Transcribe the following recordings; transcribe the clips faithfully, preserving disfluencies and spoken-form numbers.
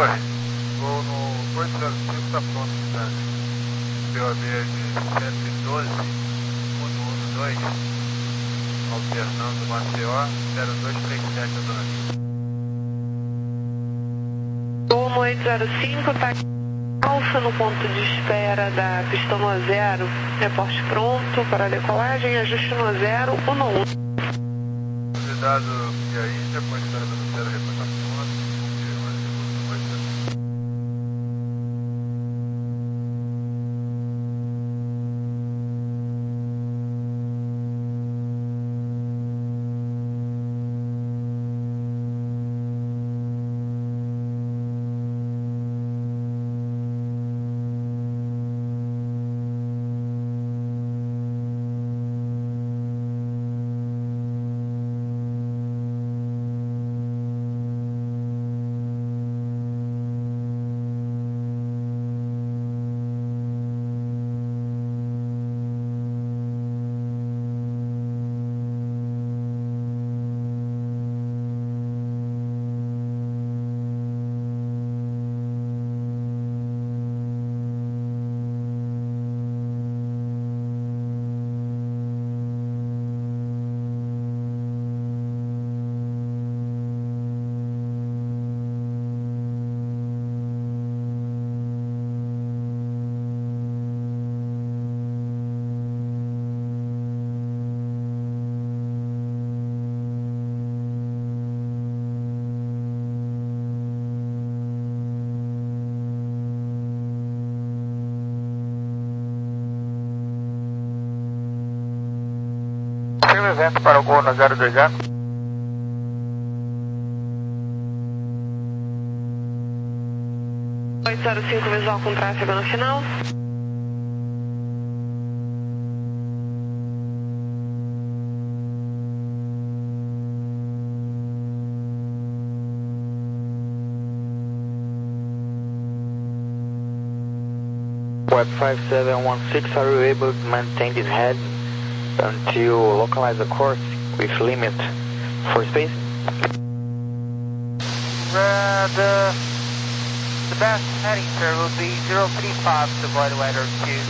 Oi, vou no oito zero cinco, tá pronto, tá? P O B de cento e doze, um um dois, alternando Maceió, zero dois três sete, a dona Lívia. Um oito zero cinco, tá alfa no ponto de espera da pista no zero, reporte pronto para decolagem, ajuste no zero, um um. Convidado e aí, depois espera no zero, reportação. Evento para o gol na zero dois zero. oito zero cinco, visual com tráfego no final. Web five seven one six, are you able to maintain this head until localize the course with limit for space? Uh, the, the best heading, sir, will be zero three five to avoid weather two.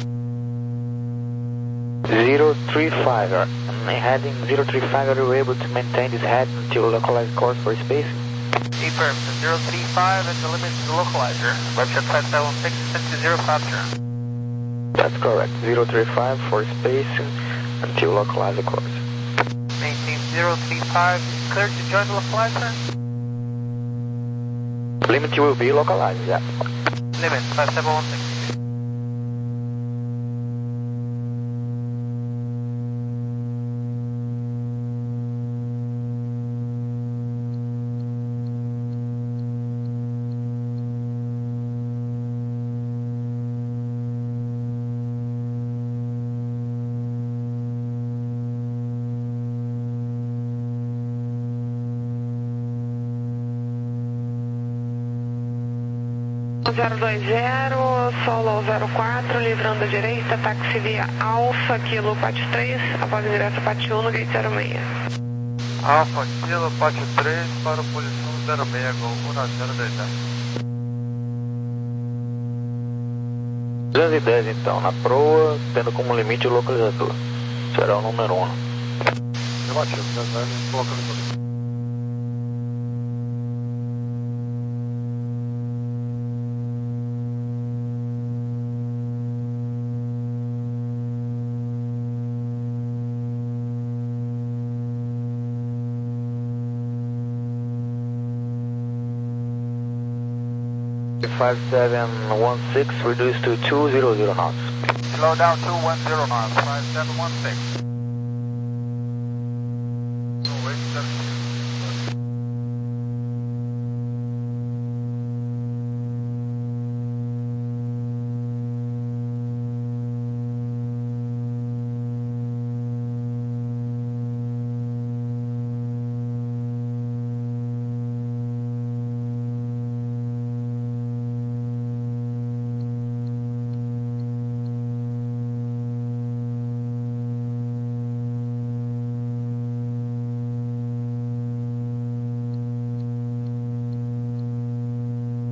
zero three five, uh, heading zero three five, are you able to maintain this head until localize course for space? A perfect, zero three five and the limit to the localizer. Webshot five seven six, send to zero five, sir. That's correct, zero three five for space until localize the course. Maintain zero three five, clear to join the localizer? Limit will be localized, yeah. Limit, five seven one six. zero dois zero, solo zero quatro, livrando a direita, táxi via Alfa, Kilo Pátio três, após direto Pátio um no gate zero seis. Alfa, Kilo, Pátio três, para posição zero seis, gol um na zero dois zero. duzentos e dez então, na proa, tendo como limite o localizador. Será o número um. Relativo, duzentos e dez, localizador. five seven one six, reduced to two hundred knots. Slow down to one zero knots, five seven one six.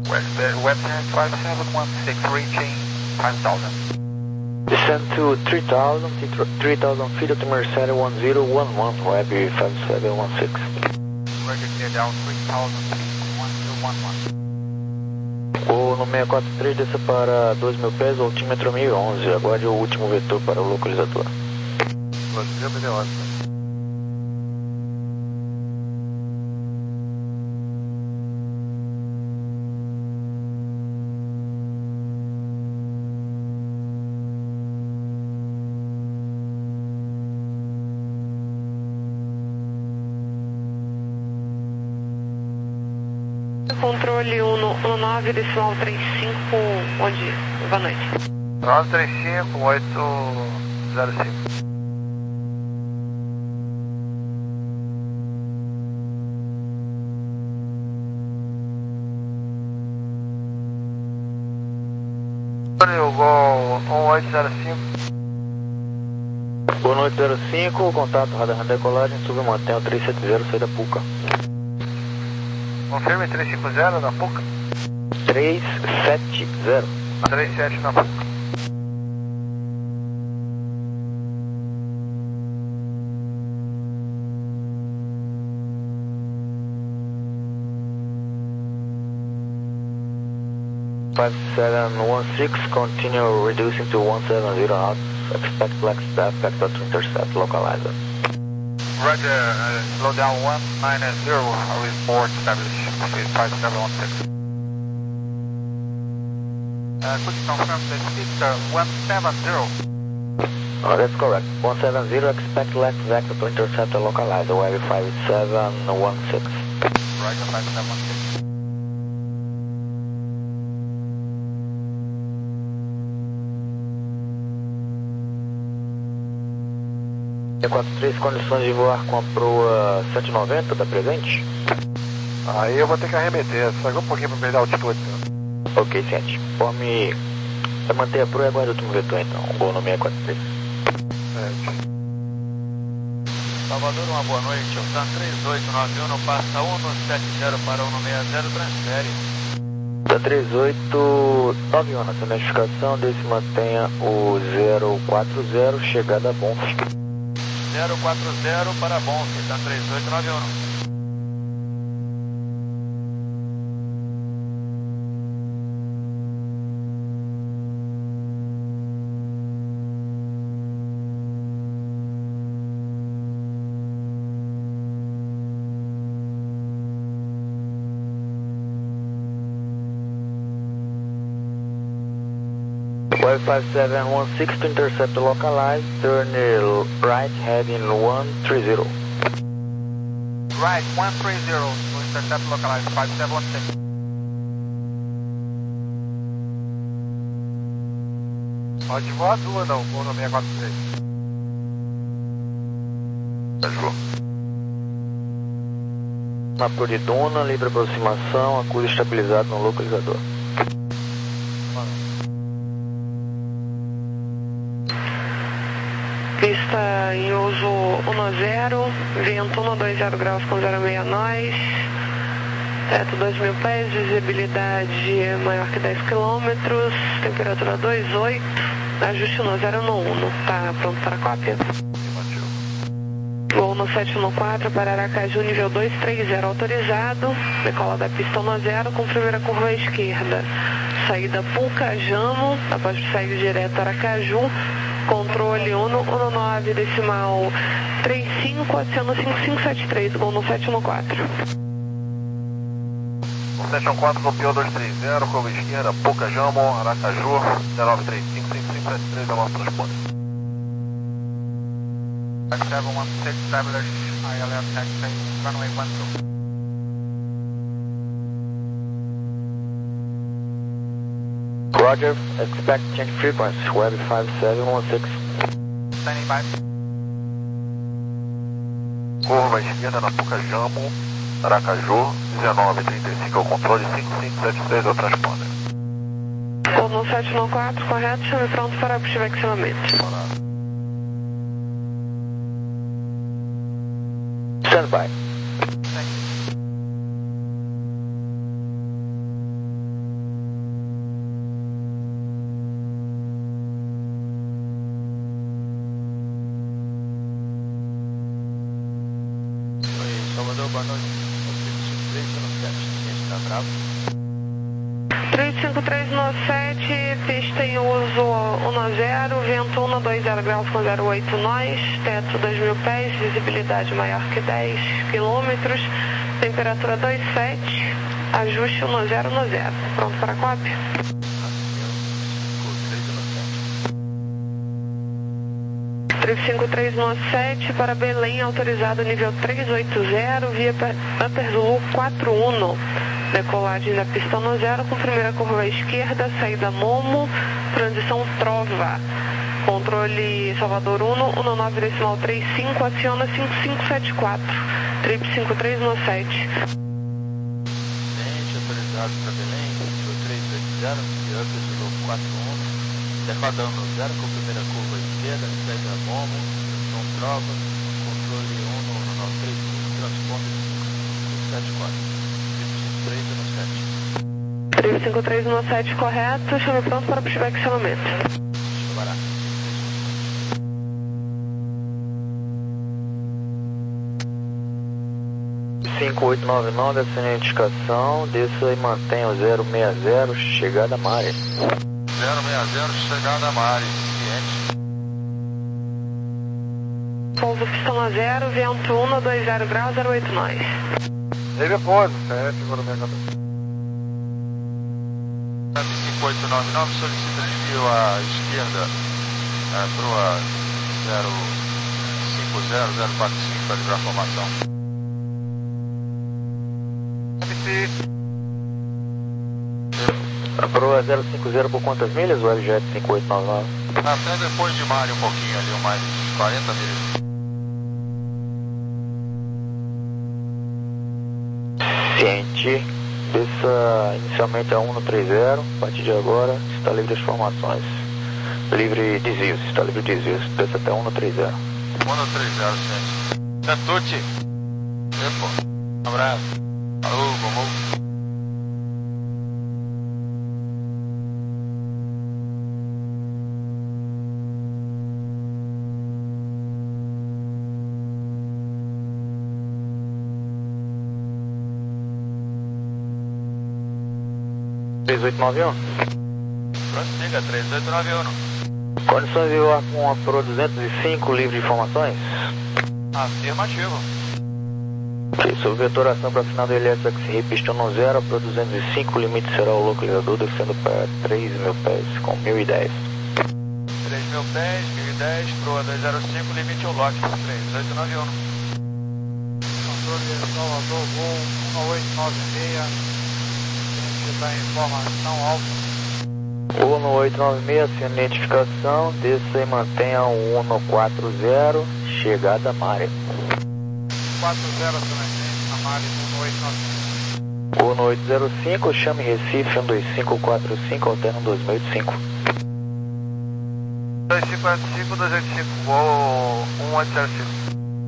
Webster five seven one six reaching five thousand. Descend to three thousand, three thousand feet, altimeter center one zero one one, Web five seven one six. Roger, clear down three thousand feet, one zero one one. O no seis quatro três desça para dois mil pés, o altímetro mil e onze, aguarde o último vetor para o localizador. Controle um nove decimal trinta e cinco, bom dia, boa noite. nove três cinco, oito zero cinco. O Gol um oito zero cinco. Boa noite, zero cinco, contato, radar na decolagem, submantém o três sete zero, saída Puca. Confirme três cinco zero na Puca. três sete zero. três sete na Puca. five seven one six, continue reducing to one seven zero knots, expect flex staff, vector to intercept localizer. Roger, uh, slow down one nine zero, report established, five seven one six. Uh, could you confirm the speed, sir, one seven zero? Oh, that's correct, one seven zero, expect left vector to intercept the localizer, Web five seven one six. Roger, five seven one six. E quatro três, condições de voar com a proa sete noventa, tá presente? Aí eu vou ter que arremeter, só um pouquinho para perder a altitude. Né? Ok, ciente. Forme... Vai manter a proa e aguarde o último vetor então, um gol no seis quatro três. Certo. Salvador, uma boa noite, o TAN três oito nove um passa um no sete zero para um no seis zero, transfere. TAN três oito nove um, na notificação, desse mantenha o zero quatro zero, chegada a bom. zero quatro zero para Bonf, TAN três oito nove um. Web five seven one six to intercept the localize, turn right heading one three zero. Right, one three zero, to intercept localized, five seven one six. Pode voar duas não, vou no seis quatro três. Ajudou. Na proa de duna, livre aproximação, acusa estabilizado no localizador. Pista em uso um zero, vento um dois zero graus com zero seis nós, teto dois mil pés, visibilidade maior que dez quilômetros, temperatura dois oito, ajuste no zero no um, tá pronto para a cópia? Voo no sete um quatro para Aracaju, nível dois três zero autorizado, decola da pista um zero com primeira curva à esquerda, saída Puca, Jamo, após sair direto Aracaju, controle um nove decimal trinta e cinco, adiciona cinco cinco sete três, gol no sete um quatro. sete um quatro, copiou dois três zero, curva esquerda, Puca, Jamo, Aracaju, zero nove três cinco cinco cinco sete três, é o nosso transporte. five seven one six, travelers, I L F taxi, runway one two. Roger, expect change frequency, Web five seven one six. Standing by. Curva esquerda na Puca, Jamo, Aracaju, dezenove trinta e cinco é o controle, cinco cinco sete três é o transponder. Gol no sete um quatro, correto, chame pronto para positivamente. Stand by. boa noite. três cinco três no sete, ciente da Bravo. três cinco três no sete, pista em uso um zero, vento um dois zero graus com zero oito nós, teto dois mil pés, visibilidade maior que dez quilômetros, temperatura dois sete, ajuste um zero no zero. Pronto para a cópia? três cinco três no sete para Belém, autorizado nível trezentos e oitenta, via Upper Zulu quatro um. Decolagem da pista no zero, com primeira curva à esquerda, saída Momo, transição Trova. Controle Salvador um, um nove decimal trinta e cinco, aciona cinco cinco sete quatro. três cinco três no sete. Ciente, autorizado para Belém, nível trezentos e oitenta, via Upper Zulu quatro um. Decodão no zero, com primeira curva à esquerda, saída Momo, transição Trova. Controle um, um nove três cinco, transponder cinco sete quatro. três cinco três no sete correto, chame pronto para pushback e chamamento. cinco oito nove nove, assine a indicação, desça e mantenha o zero seis zero, chegada Mare. zero seis zero, chegada Mare, ciente. Pouso pistão zero, vento um dois zero graus, zero oito nós. Ele é bom, é, segura minha cabeça. cinco oito nove nove solicita desvio à esquerda é, para o zero cinco zero zero quatro cinco para livrar a formação. Pro a zero cinco zero por quantas milhas, o L J cinco oito nove nove? Até depois de Mari um pouquinho ali, mais quarenta milhas. Ciente, desça inicialmente a um no trinta, a partir de agora está livre das formações. Livre desvios, está livre desvios, desça até um no trinta. um no trinta, ciente. Tatucci. Epo. Um abraço. Alô, como? três oito nove um? Prossiga, três oito nove um. Condições de voar com a Pro duzentos e cinco, livre de informações? Afirmativo. Ok, sob vetoração para final do L S X R pista no zero, Pro duzentos e cinco, o limite será o localizador, descendo para três mil pés, com mil e dez. três mil pés, mil e dez, Pro dois zero cinco, limite ao lock, três oito nove um. Controle Salvador, voo um oito nove seis. Está em informação alfa. um oito nove seis, sem identificação, desça e mantenha o um quatro zero, chegada Mare. quatro zero também, na Mare um oito nove seis. um oito zero cinco, chame Recife um dois cinco quatro cinco, alterno dois mil e oitenta e cinco. dois cinco quatro cinco, dois oito cinco, voo um oito zero cinco.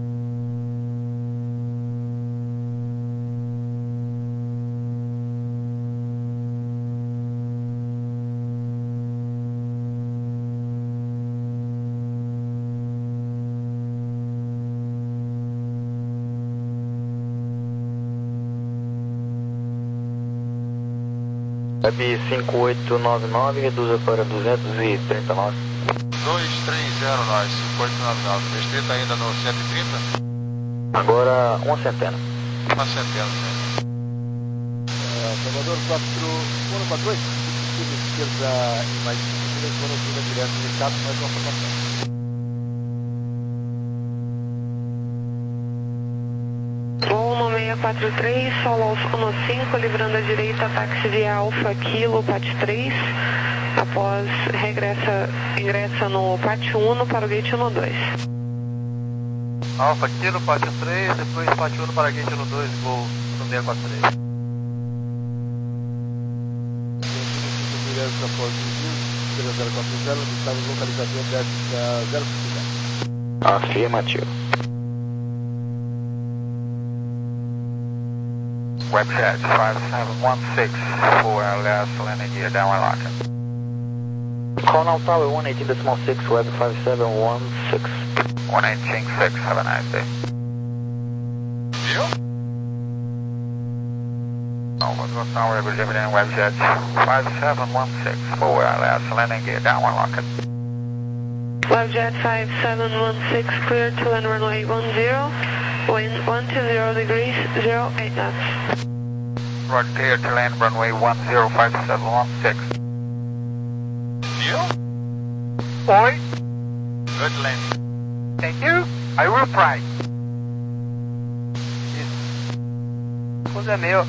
Web cinco oito nove nove, reduza para duzentos e trinta nós. dois três zero nós, cinco oito nove nove. Restrita ainda no cento e trinta? Agora uma centena. Uma centena, né? É, Salvador quatro um quatro oito, esquerda e mais cinco milhas, monotuna direto no estado, mais uma formação. seis quatro três, solo Alfa cinco, livrando à direita, táxi via Alfa Kilo, P A T três. Após, regressa, ingressa no P A T um para o Gate um dois. Alfa Kilo, P A T três, depois P A T um para Gate um dois, voo no seis quatro três. cinco milhas após o desvio, zero quatro zero, no estado localizador zero cinco zero. Afirmativo. Webjet five seven one six for L S landing gear downwind lock. Call now tower one eighteen decimal six, web five seven one six. one eighteen six, have a nice day. Viu? Salvador Tower, Gemini Webjet five seven one six, full L S, landing gear down one lock. Webjet five seven one six, clear to land runway one zero, wind one two zero degrees, zero eight knots. Roger, clear to land runway one zero five seven one six. You? Oi, Good landing. thank you. I will fly. Coisa meu.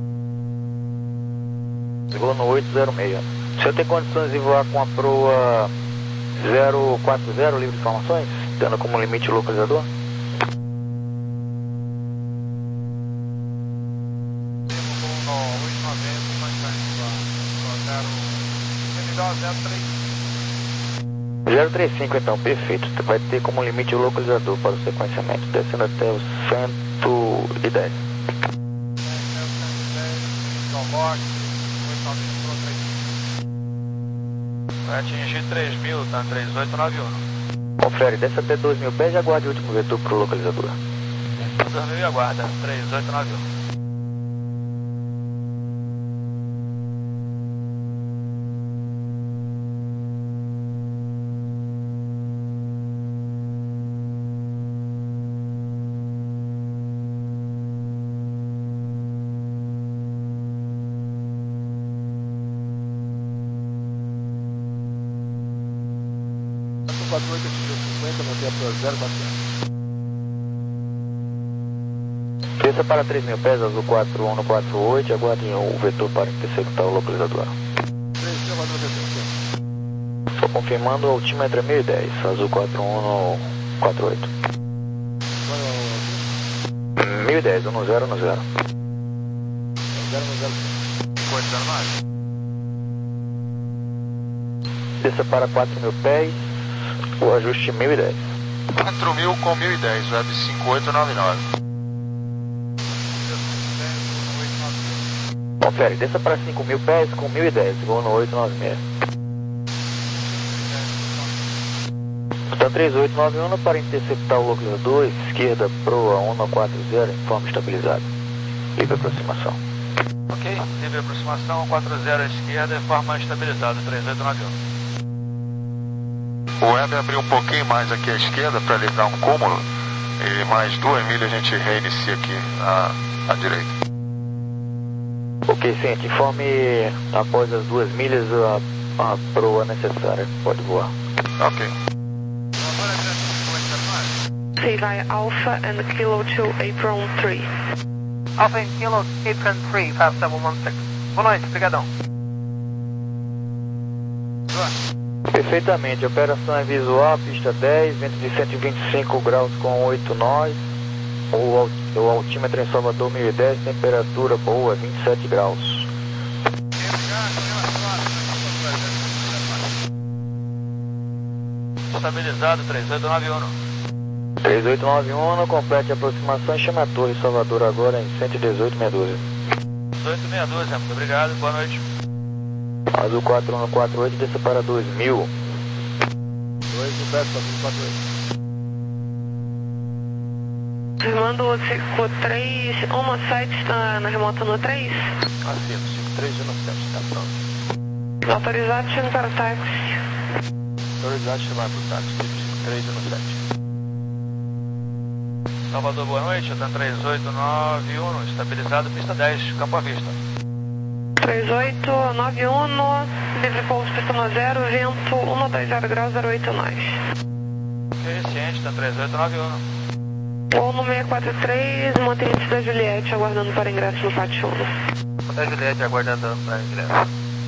Vou no oito zero seis. O senhor tem condições de voar com a proa zero quatro zero, livre de informações, tendo como limite o localizador? zero três cinco então, perfeito. Você vai ter como limite o localizador para o sequenciamento, descendo até o cento e dez. Vai atingir três mil, tá? três oito nove um. Confere, desce até dois mil pés e aguarde o último vetor para o localizador. dois mil e aguarda, três oito nove um. quatro oito atingiu cinquenta, mantém a proa zero quatro zero. Desça para três mil pés, azul quatro um no quatro oito, aguardem o vetor para interceptar o localizador. três mil, quatro oito. Só confirmando, o altímetro é mil e dez, azul quatro um no quatro oito. mil e dez, um zero no zero. zero no zero. Coisa zero nove. Desça para quatro mil pés, o ajuste mil e dez. quatro mil com mil e dez, web cinco oito nove nove. Confere, desça para cinco mil pés com mil e dez, voo no oito nove seis. Está três oito nove um para interceptar o localizador, esquerda, proa um no quatro zero, em forma estabilizada. Livre aproximação. Ok, livre aproximação, quatro zero à esquerda, forma estabilizada, três oito nove um. O web abriu um pouquinho mais aqui à esquerda para livrar um cúmulo e mais duas milhas a gente reinicia aqui à, à direita. Ok, ciente, informe após as duas milhas a, a proa necessária. Pode voar. Ok. Say via Alpha and Kilo to Apron three. Alpha and Kilo, Apron three, five seven one six. Boa noite, brigadão. Perfeitamente, operação é visual, pista dez, vento de cento e vinte e cinco graus com oito nós, o, alt, o altímetro em Salvador mil e dez, temperatura boa, vinte e sete graus. Estabilizado, três oito nove um. três oito nove um, complete a aproximação e chame a torre Salvador agora em cento e dezoito, meia dúzia. dezoito meia dúzia, muito obrigado, boa noite. Azul quatro um no quatro oito, desça para dois mil. dois no pé, quatro oito. Manda o cinco três, uma site está na remota no três. Afirmo, cinco três um sete, está pronto. Autorizado, chame para o táxi. Autorizado, chamar para o táxi, cinco três um sete. Salvador, boa noite, está três oito nove um, estabilizado, pista dez, campo à vista. três oito nove um, livre pouso, pista no zero, vento um dois zero graus, zero oito nós. Ok, ciente, está três oito nove um. Voo no seis quatro três, mantenha-se da Juliette, aguardando para ingresso no pátio um. Da Juliette aguardando para ingresso.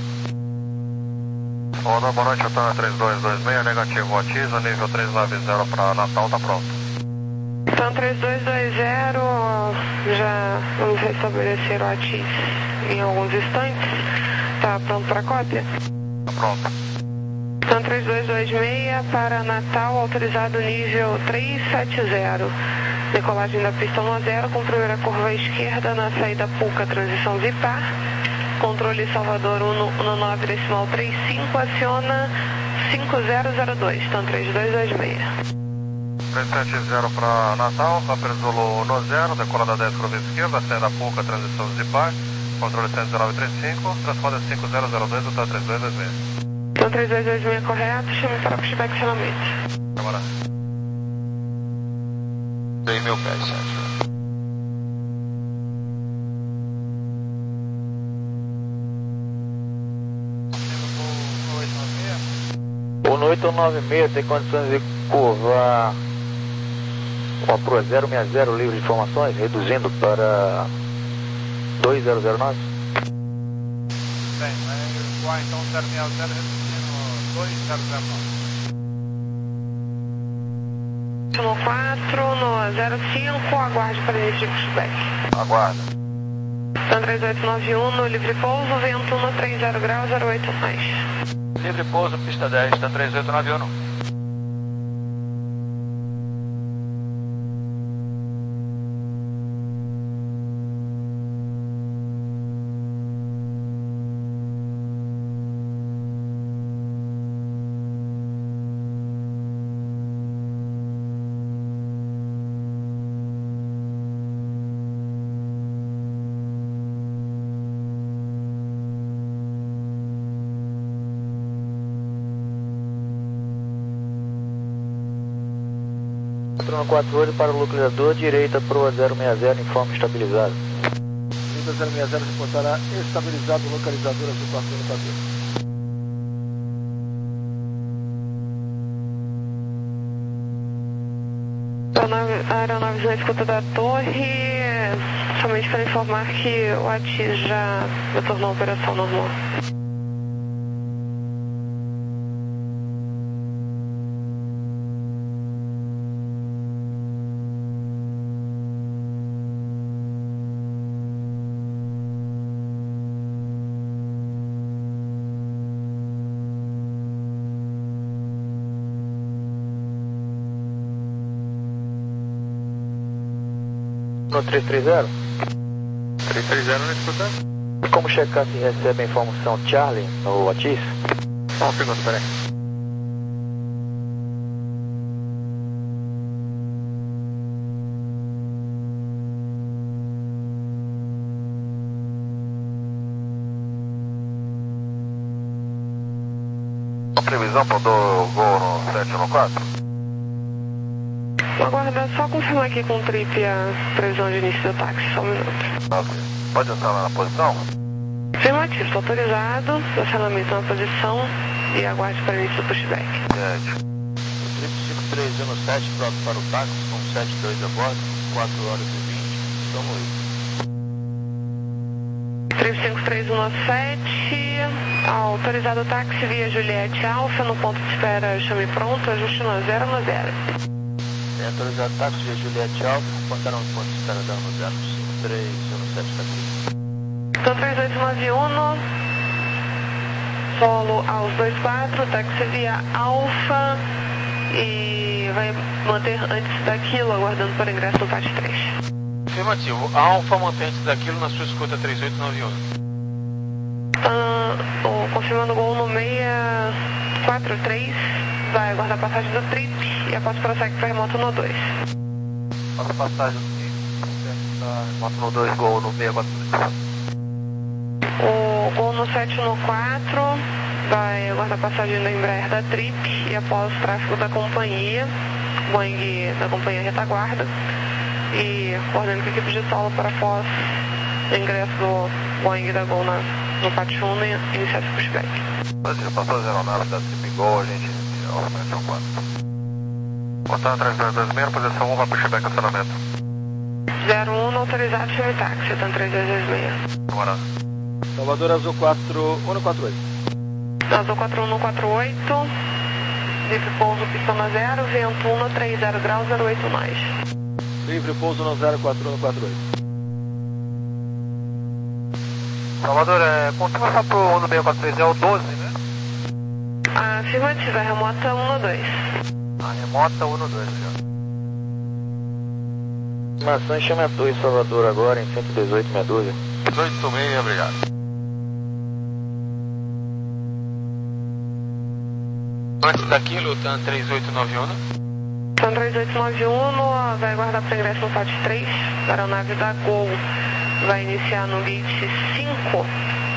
Olá, boa noite, Atana três dois dois seis, negativo, atiza, nível três nove zero para Natal, tá pronto. Então três dois dois zero, já vamos restabelecer o ATIS em alguns instantes. Tá pronto para cópia? Tá pronto. Então três dois dois seis para Natal, autorizado nível três sete zero. Decolagem da pista um a zero, com primeira curva à esquerda na saída Puca, transição Zipar. Controle Salvador um no nove decimal trinta e cinco, aciona cinco zero zero dois, então três dois dois seis. três sete zero para Natal, Rapper Zulu no zero, decolada dez curva esquerda, saída Puca, transição Zipar. Controle cento e dezenove trinta e cinco, transponder cinco zero zero dois, hotel três dois dois seis. Então três dois dois seis correto, chame para pushback acionamento. Bora. três mil pés, Sérgio. O no oito nove seis tem condições de curvar uma Pro zero seis zero livre de informações, reduzindo para dois zero zero nove? Bem, vai voar então zero seis zero reduzindo dois zero zero nove. No quatro, no zero cinco, aguarde para início de pushback. Aguarda. Então três oito nove um, no livre pouso, vento no três zero graus, zero oito mais. Livre pouso, pista dez, está três oito nove um. quatro quatro oito para o localizador, direita Pro zero seis zero, informe estabilizado. Direita zero seis zero reportará estabilizado localizador azul quatro um quatro oito. A aeronave na escuta da torre, somente para informar que o A T I já retornou à operação normal. No três três zero? três três zero, não escuta? Como checar se recebe a informação Charlie no A T I S? Só um segundo, peraí. A previsão para o gol no sete um quatro? Vou aguardar só confirmar aqui com o trip a previsão de início do táxi, só um minuto. Ok. Pode entrar lá na posição? Afirmativo, estou autorizado, estacionamento na posição e aguarde para início do pushback. Gente. O trip cinco três um sete pronto para o táxi, com sete dois a bordo, quatro horas e vinte, estamos aí. Trip cinco três um sete, autorizado o táxi via Juliette Alfa, no ponto de espera chame pronto, ajuste no zero no zero. É autorizado o táxi via Juliette Alfa, portarão o ponto de espera dando zero cinco três um sete está. Então três oito nove um, solo aos dois quatro, táxi via Alfa e vai manter antes daquilo, aguardando para ingresso no P A T três. Afirmativo, Alfa mantém antes daquilo na sua escuta três oito nove um. Ah, o, confirmando o gol no seis quatro três, vai aguardar a passagem do trip e após prossegue para remoto no dois. Passa a passagem do trip, remoto no dois, gol no seis quatro três. O gol no sete no quatro, vai aguardar a passagem da Embraer da Trip e após o tráfego da companhia, Boeing da companhia retaguarda e coordenando com a equipe de solo para após o ingresso do Boeing da Gol na, no P A T um e iniciar esse pushback. Brasil, passou as aeronaves da Trip Gol, a gente inicia a operação quatro. Botando três dois dois seis, posição um, vai pushback acionamento. zero um, autorizado, chame táxi, então três dois dois seis. Bora. Salvador Azul quatro um quatro oito. Azul quatro um quatro oito, livre pouso, pistão na zero, vento um no três zero graus, zero oito mais. Livre pouso no zero quatro um quatro oito. Salvador, é, confirmação pro um no seis quatro três, é o doze, né? Afirmativa, remota um no dois. A remota um no dois, já. Informação chame a torre Salvador agora em cento e dezoito, meia dúzia. dezoito meia, obrigado. Antes daquilo, TAN três oito nove um. TAN três oito nove um, vai aguardar para ingresso no P A T três, a aeronave da Gol vai iniciar no gate cinco cinco.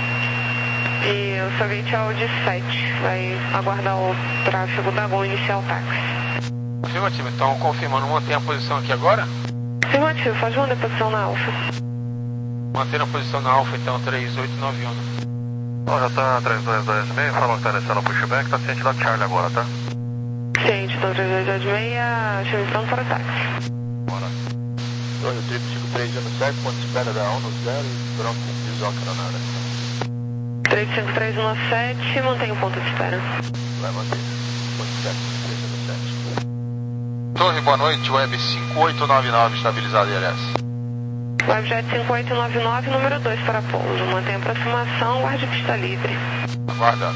E o seu gate é o de sete. Vai aguardar o tráfego da Gol iniciar o táxi. Afirmativo, então confirmando, mantém a posição aqui agora? Afirmativo, faz uma deposição na Alfa. Mantendo a posição na Alfa, então, três oito nove um. Bom, já tá três dois dois seis, falou que tá descendo o pushback, tá ciente da Charlie agora, tá? Ciente, então três dois dois seis, chame pronto para o táxi. Bora. Torre triplo cinco três zero sete, ponto de espera da um no zero e pronto, visual granada. três cinco três um sete, mantém o ponto de espera. Vai manter, ponto de espera três zero sete. Torre, boa noite, Web cinco oito nove nove, estabilizado I L S. Webjet cinco oito nove nove, número dois para pouso. Mantém a aproximação, guarde pista livre. Aguarda.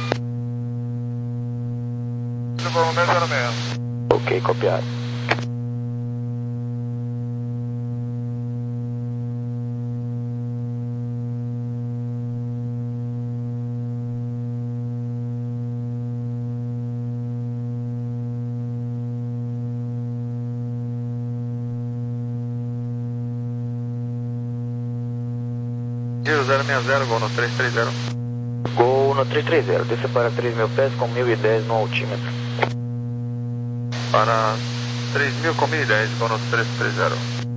Zero zero seis. Ok, copiado. zero zero seis zero, Gol no três três zero. Gol no três três zero, desça para três mil pés com mil e dez no altímetro. Para três mil com mil e dez, Gol no três três zero.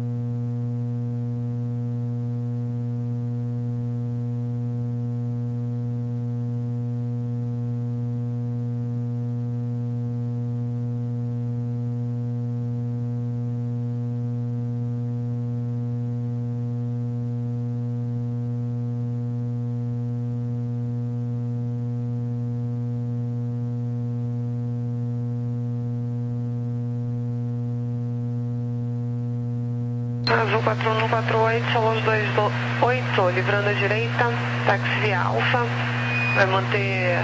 Azul quatro um quatro oito, Solos dois oito, livrando a direita, táxi via Alfa. Vai manter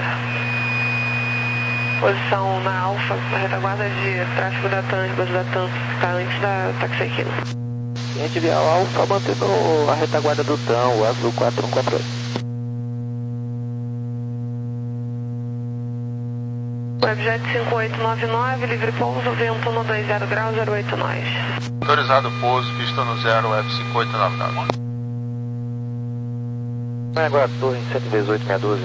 posição na Alfa, na retaguarda de tráfego da TAM, de base da TAM, que está antes da táxi Aquino. Cliente via Alfa, mantendo a retaguarda do TAM, o Azul quatro um quatro oito. Webjet cinco oito nove nove, livre pouso, vento no dois zero graus, zero oito nós. Autorizado pouso, pista no zero, F cinco oito nove nove. Vai agora a torre em cento e dezoito, meia dúzia.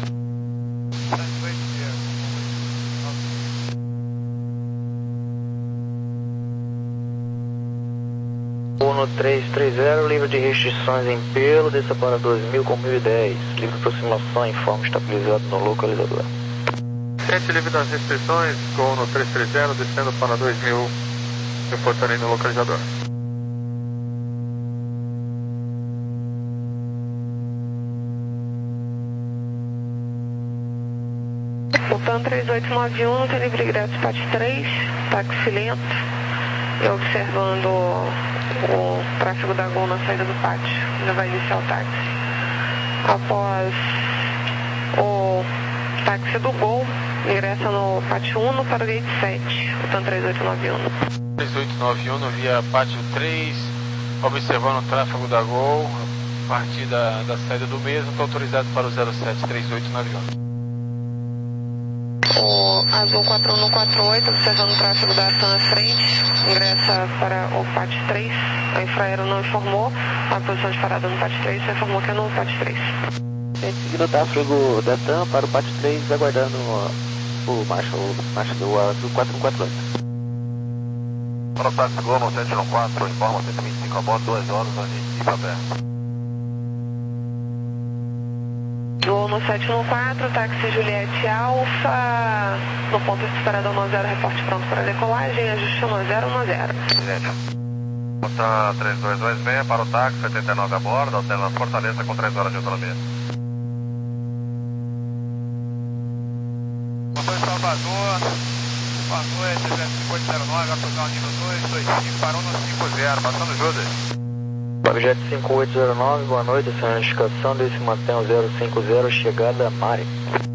Uno três três zero, livre de restrições em pelo, desça para dois mil com mil e dez. Livre de aproximação em forma estabilizado no localizador. Ciente livre das restrições, Gol no três três zero, descendo para dois mil, reportando aí no localizador. O TAM três oito nove um, tem livre ingresso P A T três, táxi lento, e observando o tráfego da Gol na saída do pátio. Já vai iniciar o táxi. Após o táxi do Gol, ingressa no pátio um para o gate sete, o TAM três oito nove um. três oito nove um via pátio três, observando o tráfego da Gol, a partir da, da saída do mesmo, está autorizado para o zero sete três oito nove um. O Azul quatro um quatro oito, observando o tráfego da TAM à frente, ingressa para o P A T três, a Infraero não informou a posição de parada no P A T três, só informou que é no P A T três. Seguindo o tráfego da TAM para o P A T três, aguardando o marcha, o marcha do Azul quatro um quatro oito. Para o táxi Gol no sete um quatro, informa cento e vinte e cinco a bordo, duas horas, a aberto. Gol no sete um quatro, táxi Juliette Alfa, no ponto de esperada um zero, reporte pronto para decolagem, ajuste um zero um zero. Ciente. Nota três dois dois seis para o táxi, setenta e nove a bordo, hotel na Fortaleza com três horas de autonomia. Motor em Salvador, Salvador é cinco oito zero nove, vai pegar o nível dois dois cinco, parou no cinco zero, passando Judas. Webjet cinco oito zero nove, boa noite, essa é a indicação desse mantém o zero cinco zero, chegada Mari.